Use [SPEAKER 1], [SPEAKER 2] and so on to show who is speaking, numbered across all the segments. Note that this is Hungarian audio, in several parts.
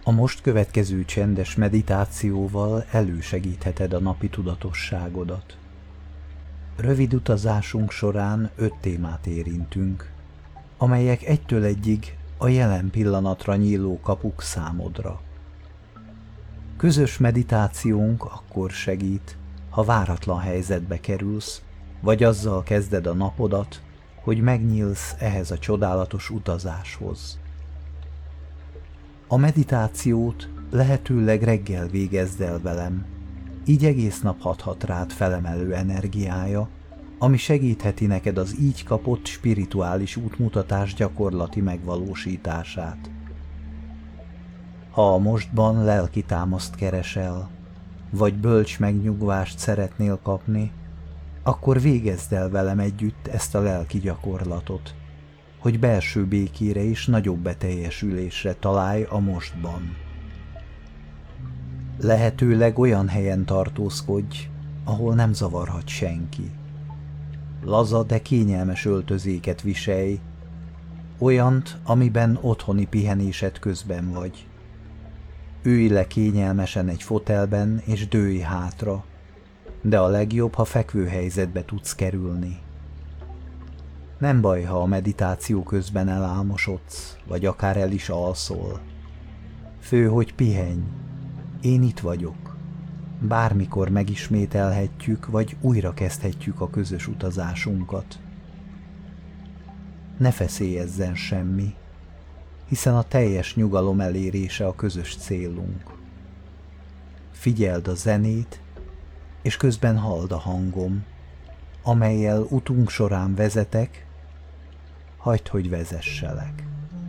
[SPEAKER 1] A most következő csendes meditációval elősegítheted a napi tudatosságodat. Rövid utazásunk során 5 témát érintünk, amelyek egytől egyig a jelen pillanatra nyíló kapuk számodra. Közös meditációnk akkor segít, ha váratlan helyzetbe kerülsz, vagy azzal kezded a napodat, hogy megnyílsz ehhez a csodálatos utazáshoz. A meditációt lehetőleg reggel végezd el velem, így egész nap hathat rád felemelő energiája, ami segítheti neked az így kapott spirituális útmutatás gyakorlati megvalósítását. Ha a mostban lelki támaszt keresel, vagy bölcs megnyugvást szeretnél kapni, akkor végezd el velem együtt ezt a lelki gyakorlatot, hogy belső békére és nagyobb beteljesülésre találj a mostban. Lehetőleg olyan helyen tartózkodj, ahol nem zavarhat senki. Laza, de kényelmes öltözéket viselj, olyant, amiben otthoni pihenésed közben vagy. Ülj le kényelmesen egy fotelben és dőlj hátra, de a legjobb, ha fekvő helyzetbe tudsz kerülni. Nem baj, ha a meditáció közben elálmosodsz, vagy akár el is alszol. Fő, hogy pihenj. Én itt vagyok. Bármikor megismételhetjük, vagy újra kezdhetjük a közös utazásunkat. Ne feszélyezzen semmi, hiszen a teljes nyugalom elérése a közös célunk. Figyeld a zenét, és közben halld a hangom, amellyel utunk során vezetek, hagyd, hogy vezesselek.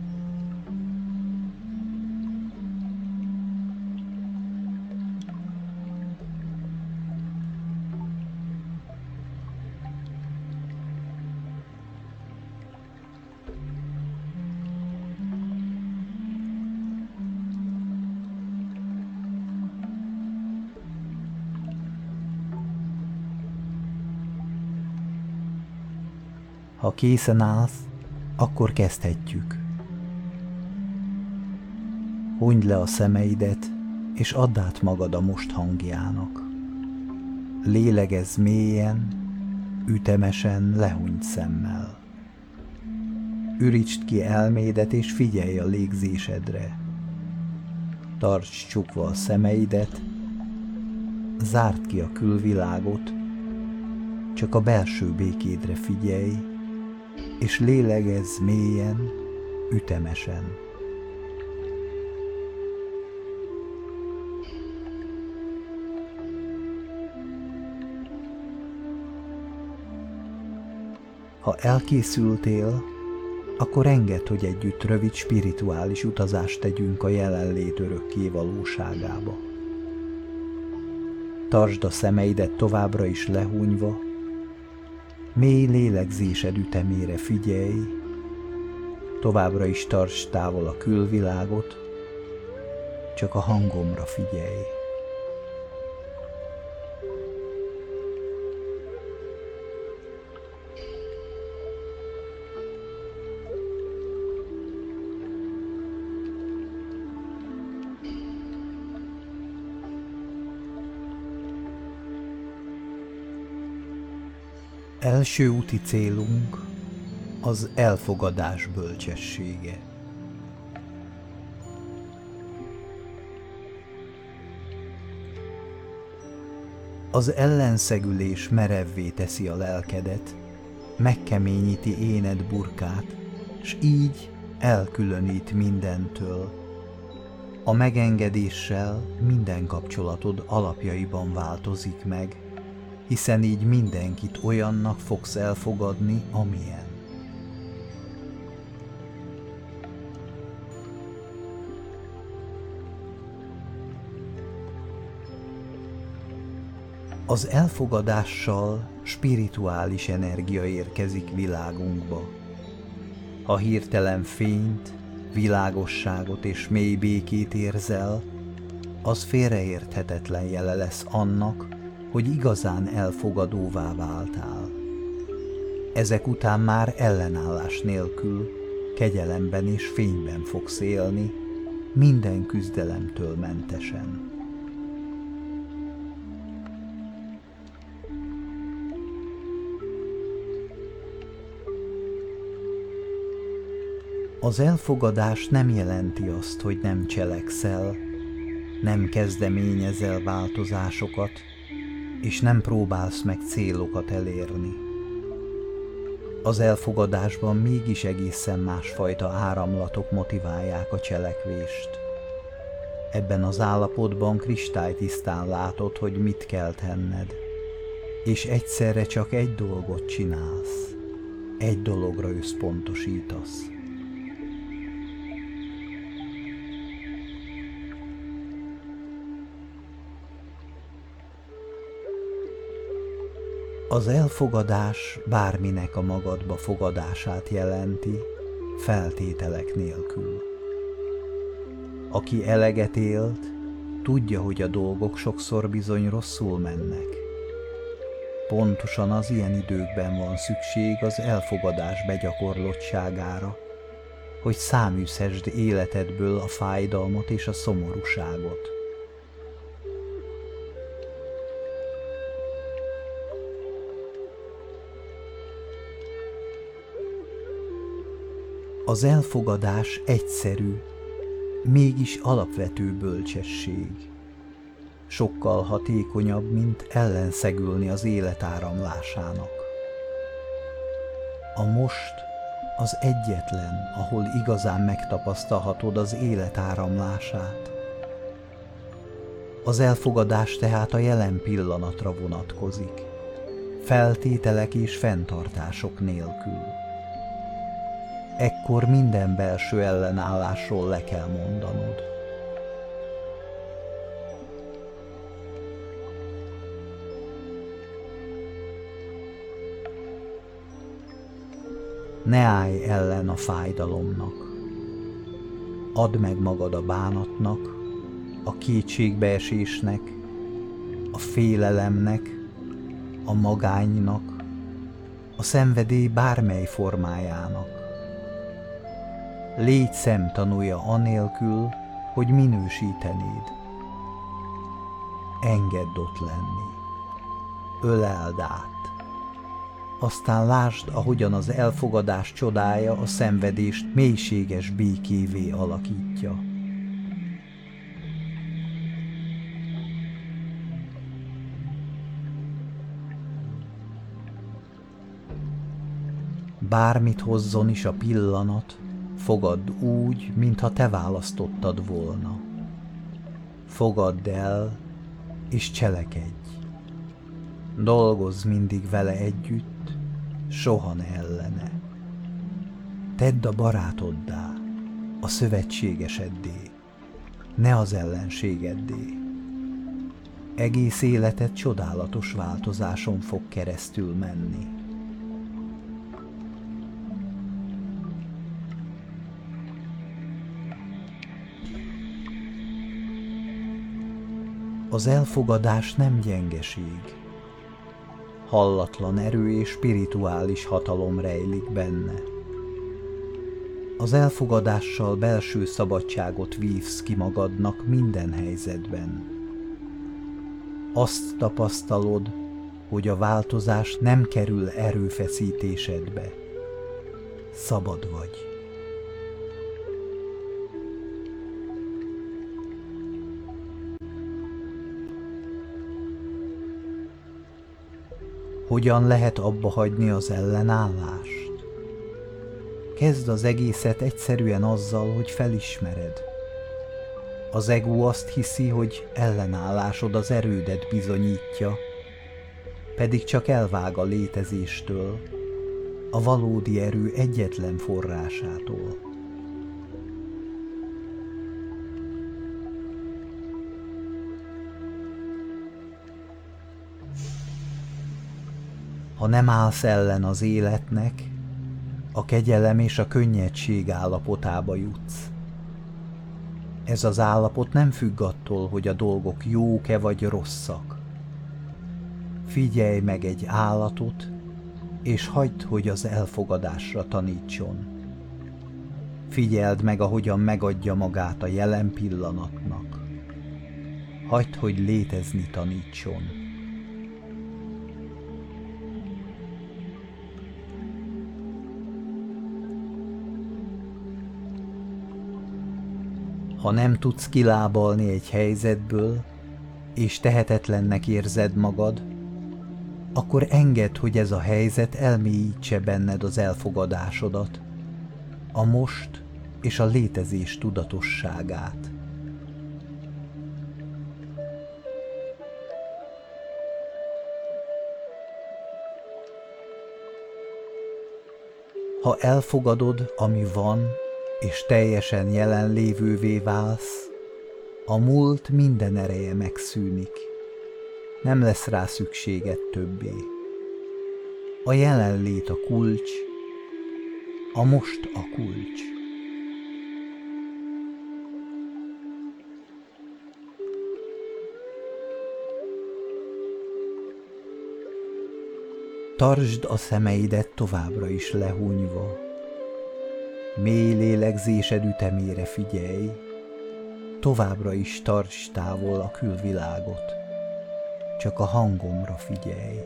[SPEAKER 1] Ha készen állsz, akkor kezdhetjük. Hunyd le a szemeidet, és add át magad a most hangjának. Lélegezz mélyen, ütemesen lehunyd szemmel. Ürítsd ki elmédet, és figyelj a légzésedre. Tartsd csukva a szemeidet, zárd ki a külvilágot, csak a belső békédre figyelj, és lélegezz mélyen, ütemesen. Ha elkészültél, akkor engedd, hogy együtt rövid spirituális utazást tegyünk a jelenlét örökké valóságába. Tartsd a szemeidet továbbra is lehúnyva, mély lélegzésed ütemére figyelj, továbbra is tartsd távol a külvilágot, csak a hangomra figyelj. Első úti célunk az elfogadás bölcsessége. Az ellenszegülés merevvé teszi a lelkedet, megkeményíti éned burkát, s így elkülönít mindentől. A megengedéssel minden kapcsolatod alapjaiban változik meg, hiszen így mindenkit olyannak fogsz elfogadni, amilyen. Az elfogadással spirituális energia érkezik világunkba. Ha hirtelen fényt, világosságot és mély békét érzel, az félreérthetetlen jele lesz annak, hogy igazán elfogadóvá váltál. Ezek után már ellenállás nélkül, kegyelemben és fényben fogsz élni, minden küzdelemtől mentesen. Az elfogadás nem jelenti azt, hogy nem cselekszel, nem kezdeményezel változásokat, és nem próbálsz meg célokat elérni. Az elfogadásban mégis egészen másfajta áramlatok motiválják a cselekvést. Ebben az állapotban kristálytisztán látod, hogy mit kell tenned, és egyszerre csak egy dolgot csinálsz, egy dologra összpontosítasz. Az elfogadás bárminek a magadba fogadását jelenti, feltételek nélkül. Aki eleget élt, tudja, hogy a dolgok sokszor bizony rosszul mennek. Pontosan az ilyen időkben van szükség az elfogadás begyakorlottságára, hogy száműzhesd életedből a fájdalmat és a szomorúságot. Az elfogadás egyszerű, mégis alapvető bölcsesség. Sokkal hatékonyabb, mint ellenszegülni az élet áramlásának. A most az egyetlen, ahol igazán megtapasztalhatod az élet áramlását. Az elfogadás tehát a jelen pillanatra vonatkozik, feltételek és fenntartások nélkül. Ekkor minden belső ellenállásról le kell mondanod. Ne állj ellen a fájdalomnak. Add meg magad a bánatnak, a kétségbeesésnek, a félelemnek, a magánynak, a szenvedély bármely formájának. Légy szemtanúja anélkül, hogy minősítenéd. Engedd ott lenni. Öleld át. Aztán lásd, ahogyan az elfogadás csodája a szenvedést mélységes békévé alakítja. Bármit hozzon is a pillanat, fogadd úgy, mintha te választottad volna. Fogadd el, és cselekedj. Dolgozz mindig vele együtt, soha ne ellene. Tedd a barátoddá, a szövetségeseddé, ne az ellenségeddé. Egész életed csodálatos változáson fog keresztül menni. Az elfogadás nem gyengeség. Hallatlan erő és spirituális hatalom rejlik benne. Az elfogadással belső szabadságot vívsz ki magadnak minden helyzetben. Azt tapasztalod, hogy a változás nem kerül erőfeszítésedbe. Szabad vagy. Hogyan lehet abba hagyni az ellenállást? Kezd az egészet egyszerűen azzal, hogy felismered. Az ego azt hiszi, hogy ellenállásod az erődet bizonyítja, pedig csak elvág a létezéstől, a valódi erő egyetlen forrásától. Ha nem állsz ellen az életnek, a kegyelem és a könnyedség állapotába jutsz. Ez az állapot nem függ attól, hogy a dolgok jók-e vagy rosszak. Figyelj meg egy állatot, és hagyd, hogy az elfogadásra tanítson. Figyeld meg, ahogyan megadja magát a jelen pillanatnak. Hagyd, hogy létezni tanítson. Ha nem tudsz kilábalni egy helyzetből, és tehetetlennek érzed magad, akkor engedd, hogy ez a helyzet elmélyítse benned az elfogadásodat, a most és a létezés tudatosságát. Ha elfogadod, ami van, és teljesen jelenlévővé válsz, a múlt minden ereje megszűnik. Nem lesz rá szükséged többé. A jelenlét a kulcs, a most a kulcs. Tartsd a szemeidet továbbra is lehúnyva. Mély lélegzésed ütemére figyelj, továbbra is tartsd távol a külvilágot, csak a hangomra figyelj.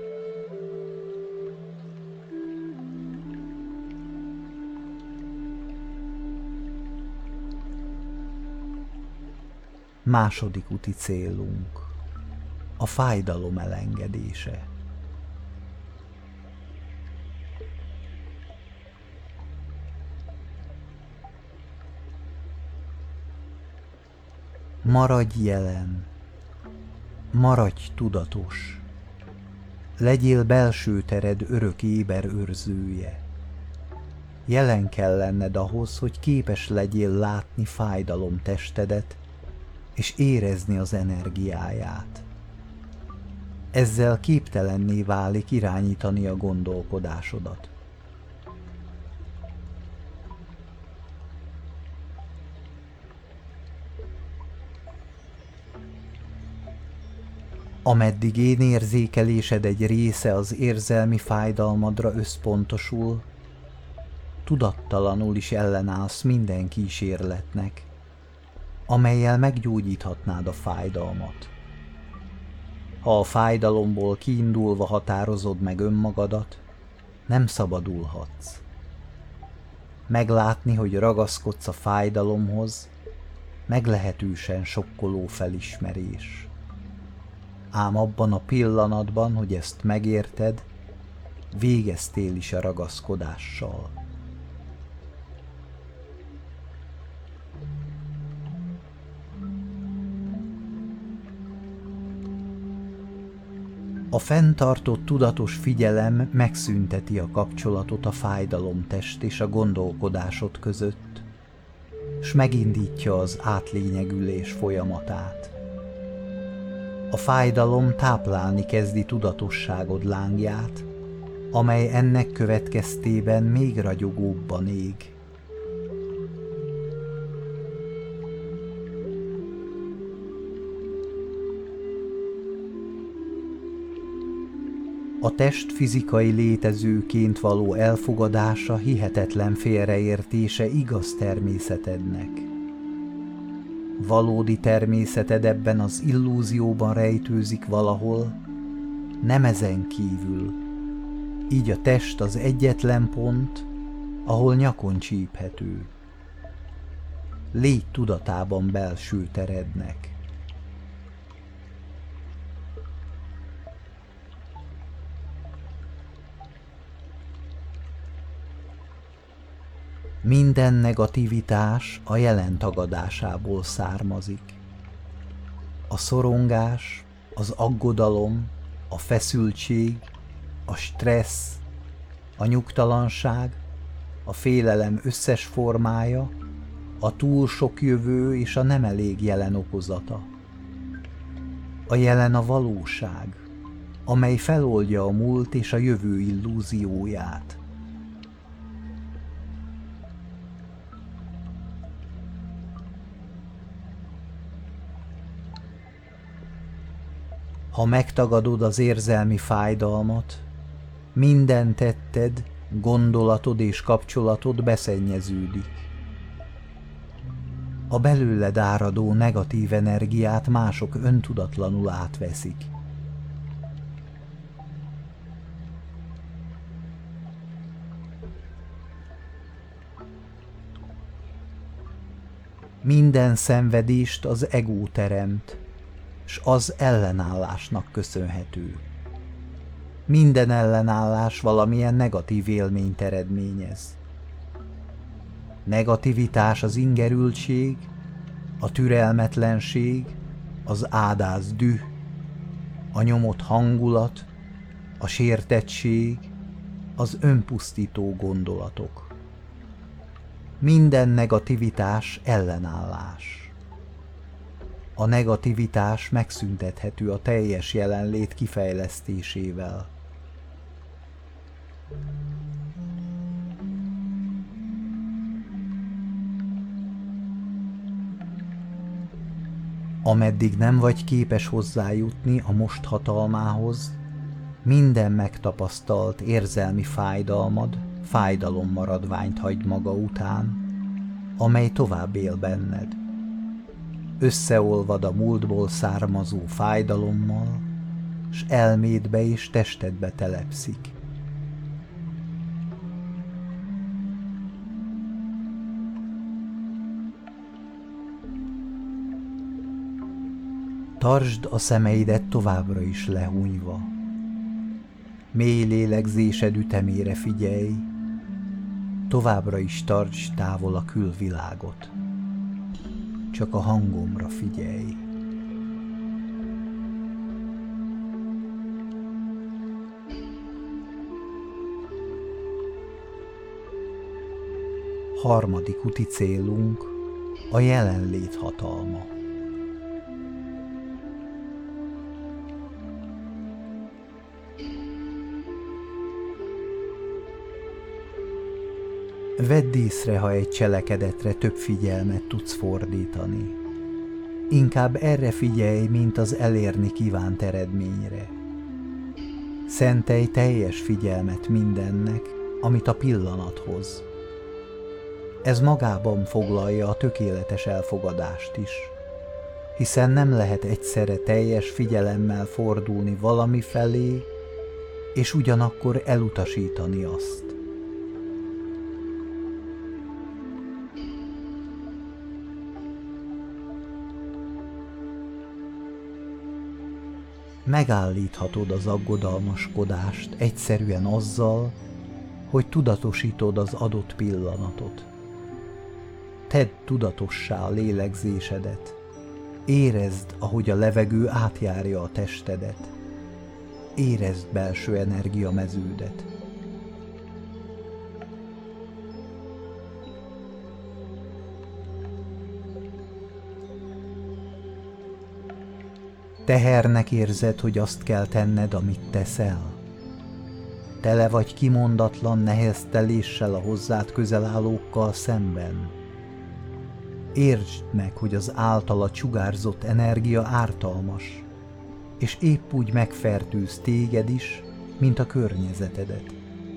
[SPEAKER 1] Második úti célunk a fájdalom elengedése. Maradj jelen, maradj tudatos, legyél belső tered örök éber őrzője. Jelen kell lenned ahhoz, hogy képes legyél látni fájdalom testedet, és érezni az energiáját. Ezzel képtelenné válik irányítani a gondolkodásodat. Ameddig érzékelésed egy része az érzelmi fájdalmadra összpontosul, tudattalanul is ellenállsz minden kísérletnek, amellyel meggyógyíthatnád a fájdalmat. Ha a fájdalomból kiindulva határozod meg önmagadat, nem szabadulhatsz. Meglátni, hogy ragaszkodsz a fájdalomhoz, meglehetősen sokkoló felismerés. Ám abban a pillanatban, hogy ezt megérted, végeztél is a ragaszkodással. A fenntartott tudatos figyelem megszünteti a kapcsolatot a fájdalomtest és a gondolkodásod között, s megindítja az átlényegülés folyamatát. A fájdalom táplálni kezdi tudatosságod lángját, amely ennek következtében még ragyogóbban ég. A test fizikai létezőként való elfogadása hihetetlen félreértése igaz természetednek. Valódi természeted ebben az illúzióban rejtőzik valahol, nem ezen kívül. Így a test az egyetlen pont, ahol nyakon csíphető. Légy tudatában belső terednek. Minden negativitás a jelen tagadásából származik. A szorongás, az aggodalom, a feszültség, a stressz, a nyugtalanság, a félelem összes formája, a túl sok jövő és a nem elég jelen okozata. A jelen a valóság, amely feloldja a múlt és a jövő illúzióját. Ha megtagadod az érzelmi fájdalmat, minden tetted, gondolatod és kapcsolatod beszennyeződik. A belőled áradó negatív energiát mások öntudatlanul átveszik. Minden szenvedést az ego teremt, s az ellenállásnak köszönhető. Minden ellenállás valamilyen negatív élményt eredményez. Negativitás az ingerültség, a türelmetlenség, az ádáz düh, a nyomott hangulat, a sértettség, az önpusztító gondolatok. Minden negativitás ellenállás. A negativitás megszüntethető a teljes jelenlét kifejlesztésével. Ameddig nem vagy képes hozzájutni a most hatalmához, minden megtapasztalt érzelmi fájdalmad fájdalommaradványt hagy maga után, amely tovább él benned. Összeolvad a múltból származó fájdalommal, s elmédbe és testedbe telepszik. Tartsd a szemeidet továbbra is lehúnyva. Mély lélegzésed ütemére figyelj, továbbra is tartsd távol a külvilágot. Csak a hangomra figyelj. Harmadik úti célunk a jelenlét hatalma. Vedd észre, ha egy cselekedetre több figyelmet tudsz fordítani. Inkább erre figyelj, mint az elérni kívánt eredményre. Szentelj teljes figyelmet mindennek, amit a pillanat hoz. Ez magában foglalja a tökéletes elfogadást is, hiszen nem lehet egyszerre teljes figyelemmel fordulni valami felé, és ugyanakkor elutasítani azt. Megállíthatod az aggodalmaskodást egyszerűen azzal, hogy tudatosítod az adott pillanatot. Tedd tudatossá a lélegzésedet. Érezd, ahogy a levegő átjárja a testedet. Érezd belső energiameződet. Tehernek érzed, hogy azt kell tenned, amit teszel? Tele vagy kimondatlan nehezteléssel a hozzád közel állókkal szemben? Értsd meg, hogy az általa sugárzott energia ártalmas, és épp úgy megfertőz téged is, mint a környezetedet.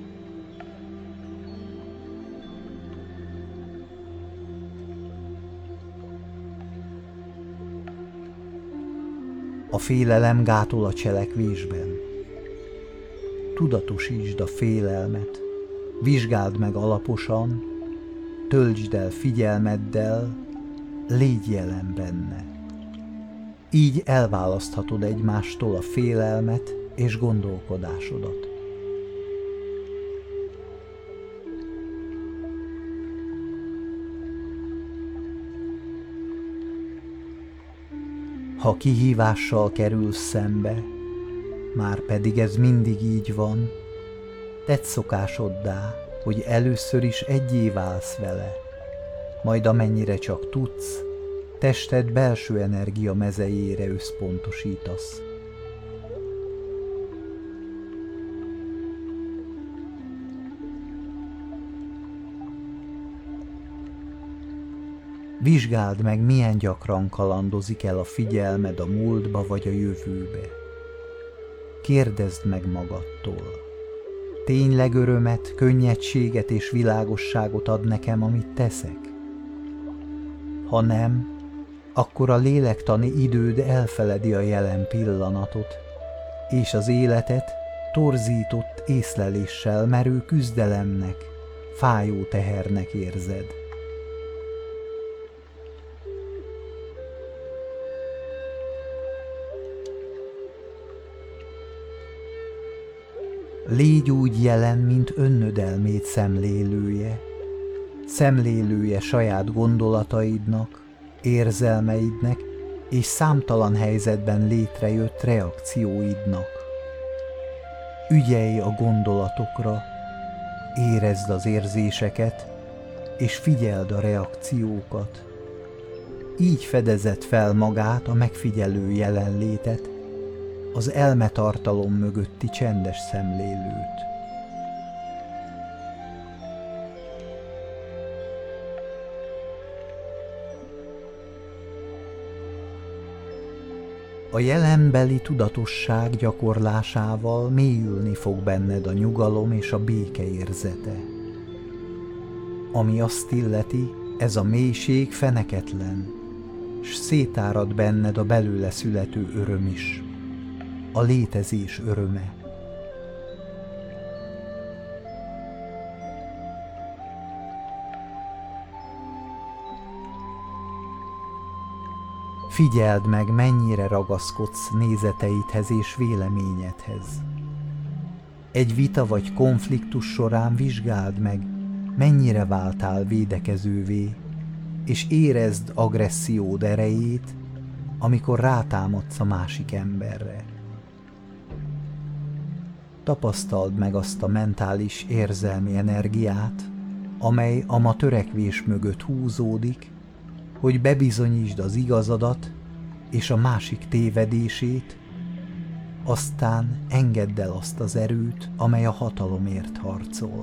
[SPEAKER 1] A félelem gátol a cselekvésben. Tudatosítsd a félelmet, vizsgáld meg alaposan, töltsd el figyelmeddel, légy jelen benne. Így elválaszthatod egymástól a félelmet és gondolkodásodat. Ha kihívással kerülsz szembe, már pedig ez mindig így van, tedd szokásoddá, hogy először is egyé válsz vele, majd amennyire csak tudsz, tested belső energia mezejére összpontosítasz. Vizsgáld meg, milyen gyakran kalandozik el a figyelmed a múltba vagy a jövőbe. Kérdezd meg magadtól. Tényleg örömet, könnyedséget és világosságot ad nekem, amit teszek? Ha nem, akkor a lélektani időd elfeledi a jelen pillanatot, és az életet torzított észleléssel merő küzdelemnek, fájó tehernek érzed. Légy úgy jelen, mint önnödelmét szemlélője saját gondolataidnak, érzelmeidnek és számtalan helyzetben létrejött reakcióidnak. Ügyelj a gondolatokra, érezd az érzéseket, és figyeld a reakciókat. Így fedezed fel magát a megfigyelő jelenlétet, az elmetartalom mögötti csendes szemlélőt. A jelenbeli tudatosság gyakorlásával mélyülni fog benned a nyugalom és a béke érzete. Ami azt illeti, ez a mélység feneketlen, s szétárad benned a belőle születő öröm is, a létezés öröme. Figyeld meg, mennyire ragaszkodsz nézeteidhez és véleményedhez. Egy vita vagy konfliktus során vizsgáld meg, mennyire váltál védekezővé, és érezd agressziód erejét, amikor rátámadsz a másik emberre. Tapasztald meg azt a mentális érzelmi energiát, amely a ma törekvés mögött húzódik, hogy bebizonyítsd az igazadat és a másik tévedését, aztán engedd el azt az erőt, amely a hatalomért harcol.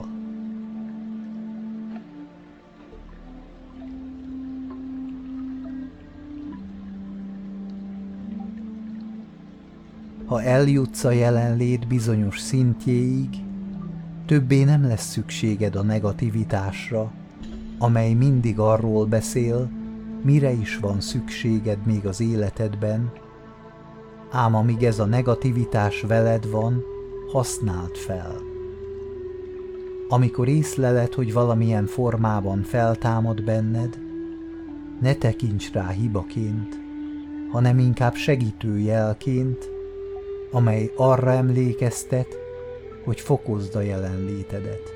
[SPEAKER 1] Ha eljutsz a jelenlét bizonyos szintjéig, többé nem lesz szükséged a negativitásra, amely mindig arról beszél, mire is van szükséged még az életedben, ám amíg ez a negativitás veled van, használd fel. Amikor észleled, hogy valamilyen formában feltámad benned, ne tekints rá hibaként, hanem inkább segítő jelként, amely arra emlékeztet, hogy fokozd a jelenlétedet.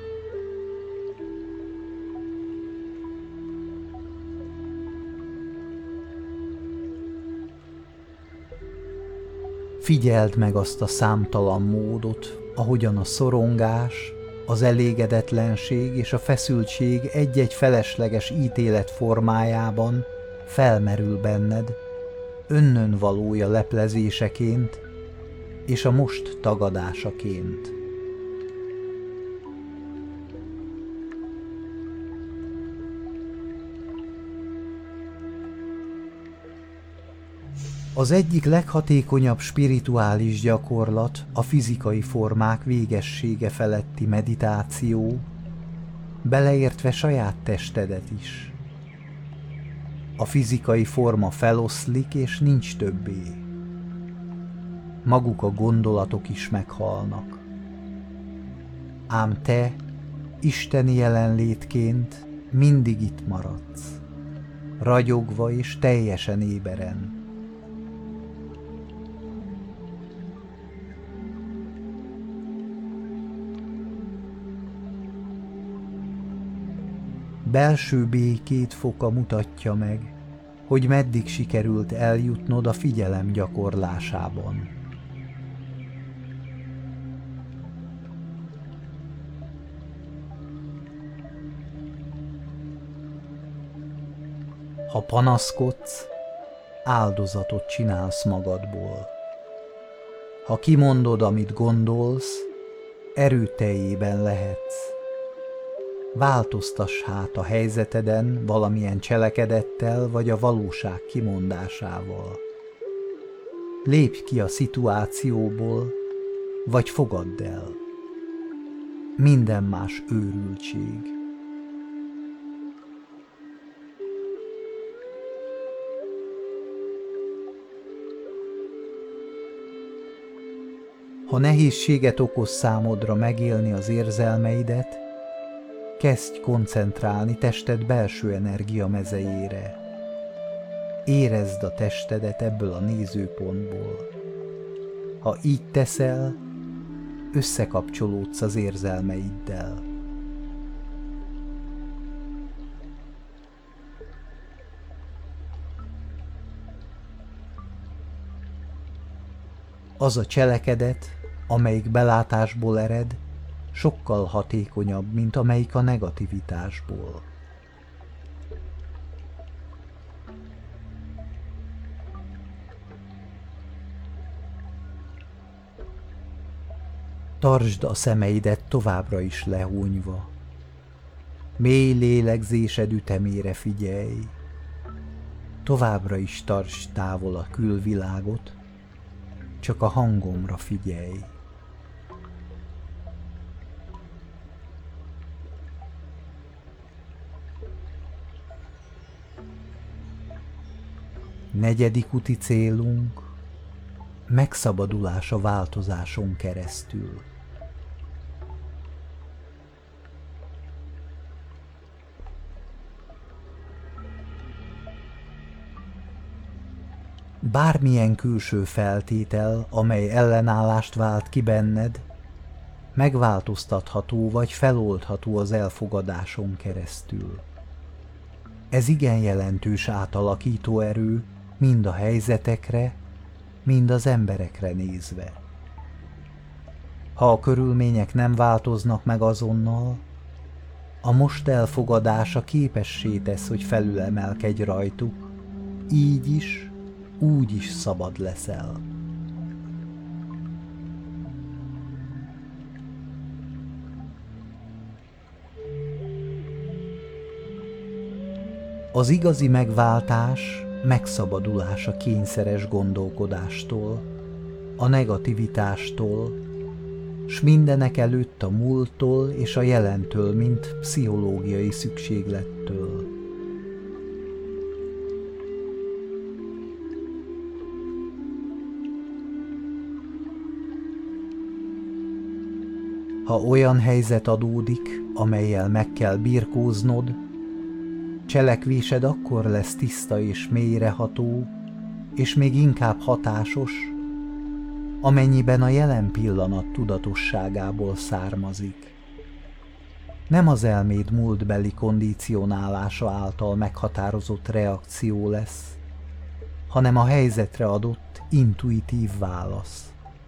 [SPEAKER 1] Figyeld meg azt a számtalan módot, ahogyan a szorongás, az elégedetlenség és a feszültség egy-egy felesleges ítélet formájában felmerül benned, önnön valója leplezéseként és a most tagadásaként. Az egyik leghatékonyabb spirituális gyakorlat a fizikai formák végessége feletti meditáció, beleértve saját testedet is. A fizikai forma feloszlik és nincs többé. Maguk a gondolatok is meghalnak. Ám te, isteni jelenlétként mindig itt maradsz, ragyogva és teljesen éberen. Belső békét foka mutatja meg, hogy meddig sikerült eljutnod a figyelem gyakorlásában. Ha panaszkodsz, áldozatot csinálsz magadból. Ha kimondod, amit gondolsz, erőteljében lehetsz. Változtass hát a helyzeteden valamilyen cselekedettel vagy a valóság kimondásával. Lépj ki a szituációból, vagy fogadd el. Minden más őrültség. Ha nehézséget okoz számodra megélni az érzelmeidet, kezdj koncentrálni tested belső energia mezejére. Érezd a testedet ebből a nézőpontból. Ha így teszel, összekapcsolódsz az érzelmeiddel. Az a cselekedet, amelyik belátásból ered, sokkal hatékonyabb, mint amelyik a negativitásból. Tartsd a szemeidet továbbra is lehúnyva. Mély lélegzésed ütemére figyelj. Továbbra is tartsd távol a külvilágot, csak a hangomra figyelj. Negyedik úti célunk megszabadulás a változáson keresztül. Bármilyen külső feltétel, amely ellenállást vált ki benned, megváltoztatható vagy feloldható az elfogadáson keresztül. Ez igen jelentős átalakító erő, mind a helyzetekre, mind az emberekre nézve. Ha a körülmények nem változnak meg azonnal, a most elfogadása képessé tesz, hogy felülemelkedj rajtuk, így is, úgy is szabad leszel. Az igazi megváltás megszabadulás a kényszeres gondolkodástól, a negativitástól, s mindenek előtt a múlttól és a jelentől, mint pszichológiai szükséglettől. Ha olyan helyzet adódik, amellyel meg kell birkóznod, cselekvésed akkor lesz tiszta és mélyreható, és még inkább hatásos, amennyiben a jelen pillanat tudatosságából származik. Nem az elméd múltbeli kondicionálása által meghatározott reakció lesz, hanem a helyzetre adott intuitív válasz.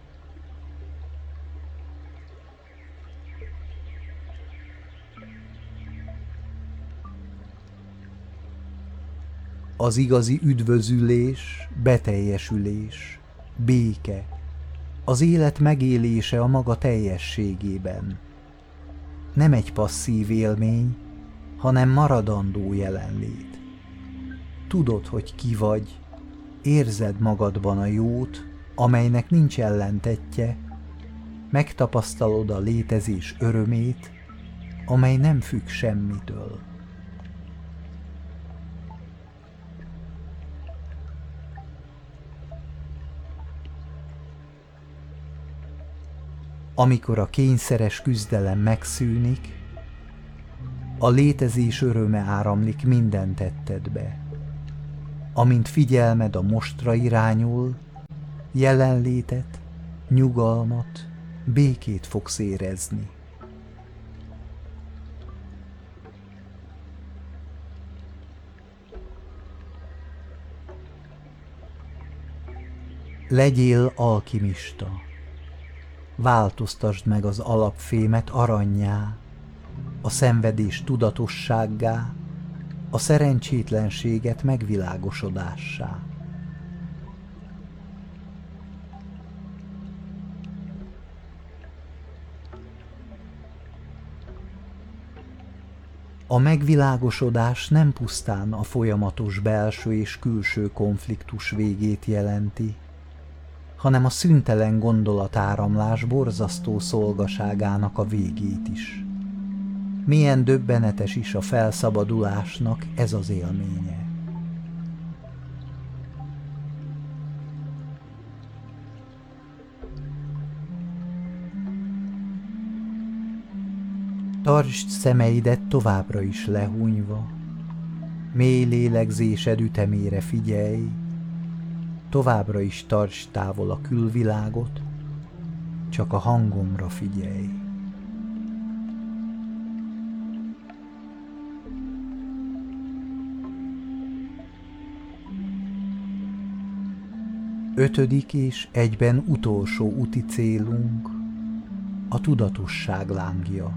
[SPEAKER 1] Az igazi üdvözülés, beteljesülés, béke, az élet megélése a maga teljességében. Nem egy passzív élmény, hanem maradandó jelenlét. Tudod, hogy ki vagy, érzed magadban a jót, amelynek nincs ellentettje, megtapasztalod a létezés örömét, amely nem függ semmitől. Amikor a kényszeres küzdelem megszűnik, a létezés öröme áramlik minden tettedbe. Amint figyelmed a mostra irányul, jelenlétet, nyugalmat, békét fogsz érezni. Legyél alkimista. Változtasd meg az alapfémet arannyá, a szenvedés tudatossággá, a szerencsétlenséget megvilágosodássá. A megvilágosodás nem pusztán a folyamatos belső és külső konfliktus végét jelenti, hanem a szüntelen gondolatáramlás borzasztó szolgaságának a végét is. Milyen döbbenetes is a felszabadulásnak ez az élménye. Tartsd szemeidet továbbra is lehúnyva, mély lélegzésed ütemére figyelj, továbbra is tartsd távol a külvilágot, csak a hangomra figyelj. Ötödik és egyben utolsó úti célunk a tudatosság lángja.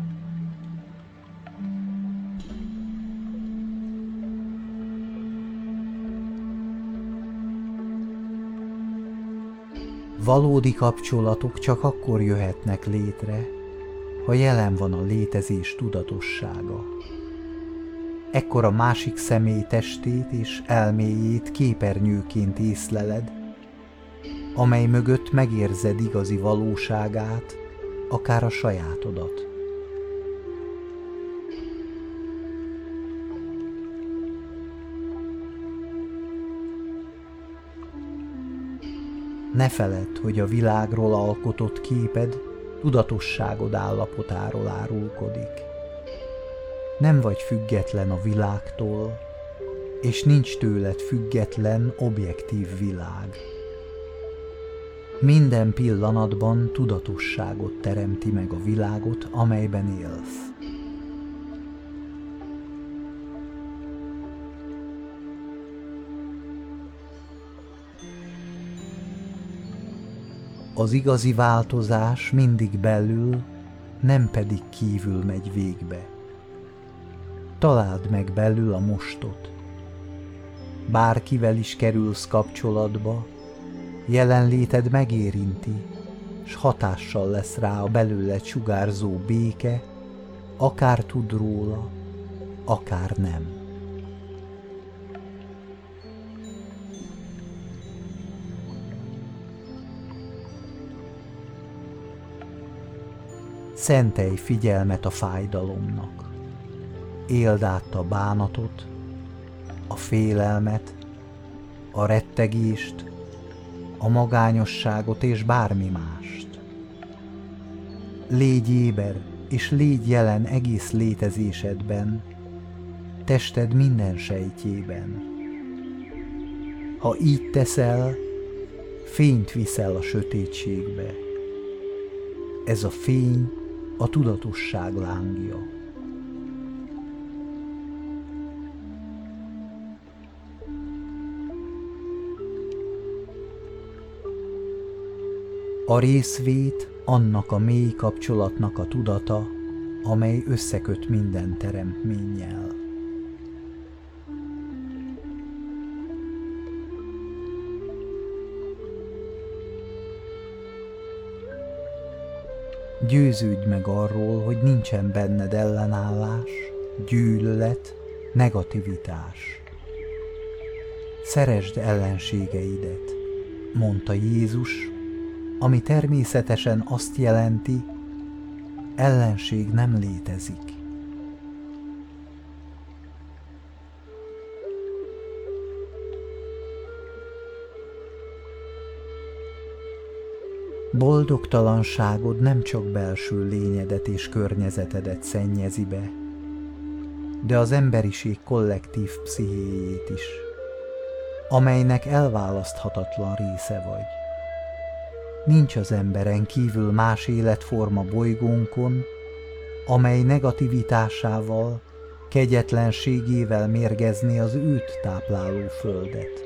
[SPEAKER 1] Valódi kapcsolatok csak akkor jöhetnek létre, ha jelen van a létezés tudatossága. Ekkor a másik személy testét és elméjét képernyőként észleled, amely mögött megérzed igazi valóságát, akár a sajátodat. Ne feledd, hogy a világról alkotott képed tudatosságod állapotáról árulkodik. Nem vagy független a világtól, és nincs tőled független, objektív világ. Minden pillanatban tudatosságot teremti meg a világot, amelyben élsz. Az igazi változás mindig belül, nem pedig kívül megy végbe. Találd meg belül a mostot. Bárkivel is kerülsz kapcsolatba, jelenléted megérinti, s hatással lesz rá a belőled sugárzó béke, akár tud róla, akár nem. Szentelj figyelmet a fájdalomnak. Éld át a bánatot, a félelmet, a rettegést, a magányosságot és bármi mást. Légy éber és légy jelen egész létezésedben, tested minden sejtjében. Ha így teszel, fényt viszel a sötétségbe. Ez a fény a tudatosság lángja. A részvét annak a mély kapcsolatnak a tudata, amely összeköt minden teremtménnyel. Győződj meg arról, hogy nincsen benned ellenállás, gyűlölet, negativitás. Szeresd ellenségeidet, mondta Jézus, ami természetesen azt jelenti, ellenség nem létezik. Boldogtalanságod nem csak belső lényedet és környezetedet szennyezi be, de az emberiség kollektív pszichéjét is, amelynek elválaszthatatlan része vagy. Nincs az emberen kívül más életforma bolygónkon, amely negativitásával, kegyetlenségével mérgezni az őt tápláló földet.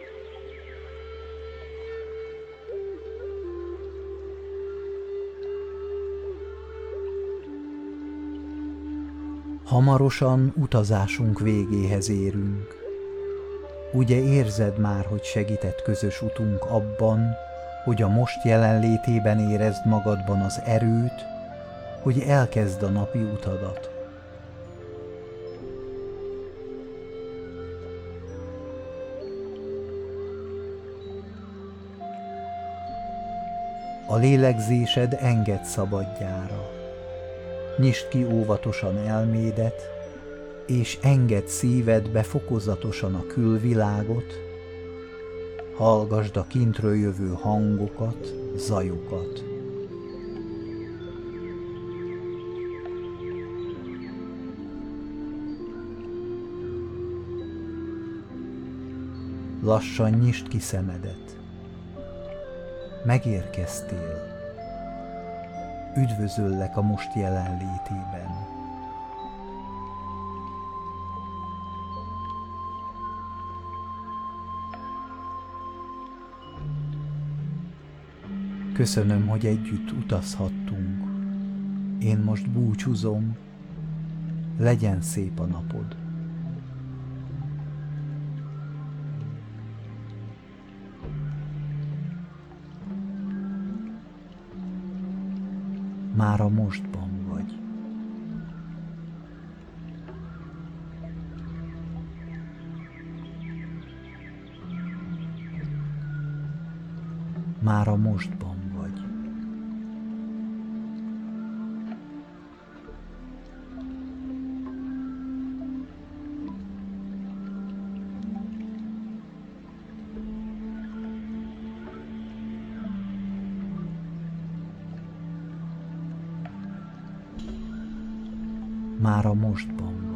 [SPEAKER 1] Hamarosan utazásunk végéhez érünk. Ugye érzed már, hogy segített közös utunk abban, hogy a most jelenlétében érezd magadban az erőt, hogy elkezd a napi utadat. A lélegzésed engedd szabadjára. Nyisd ki óvatosan elmédet, és engedd szívedbe fokozatosan a külvilágot, hallgasd a kintről jövő hangokat, zajokat. Lassan nyisd ki szemedet. Megérkeztél. Üdvözöllek a most jelenlétében. Köszönöm, hogy együtt utazhattunk. Én most búcsúzom. Legyen szép a napod. Már a mostban vagy. Már a mostban vagy. Már a mostban vagy.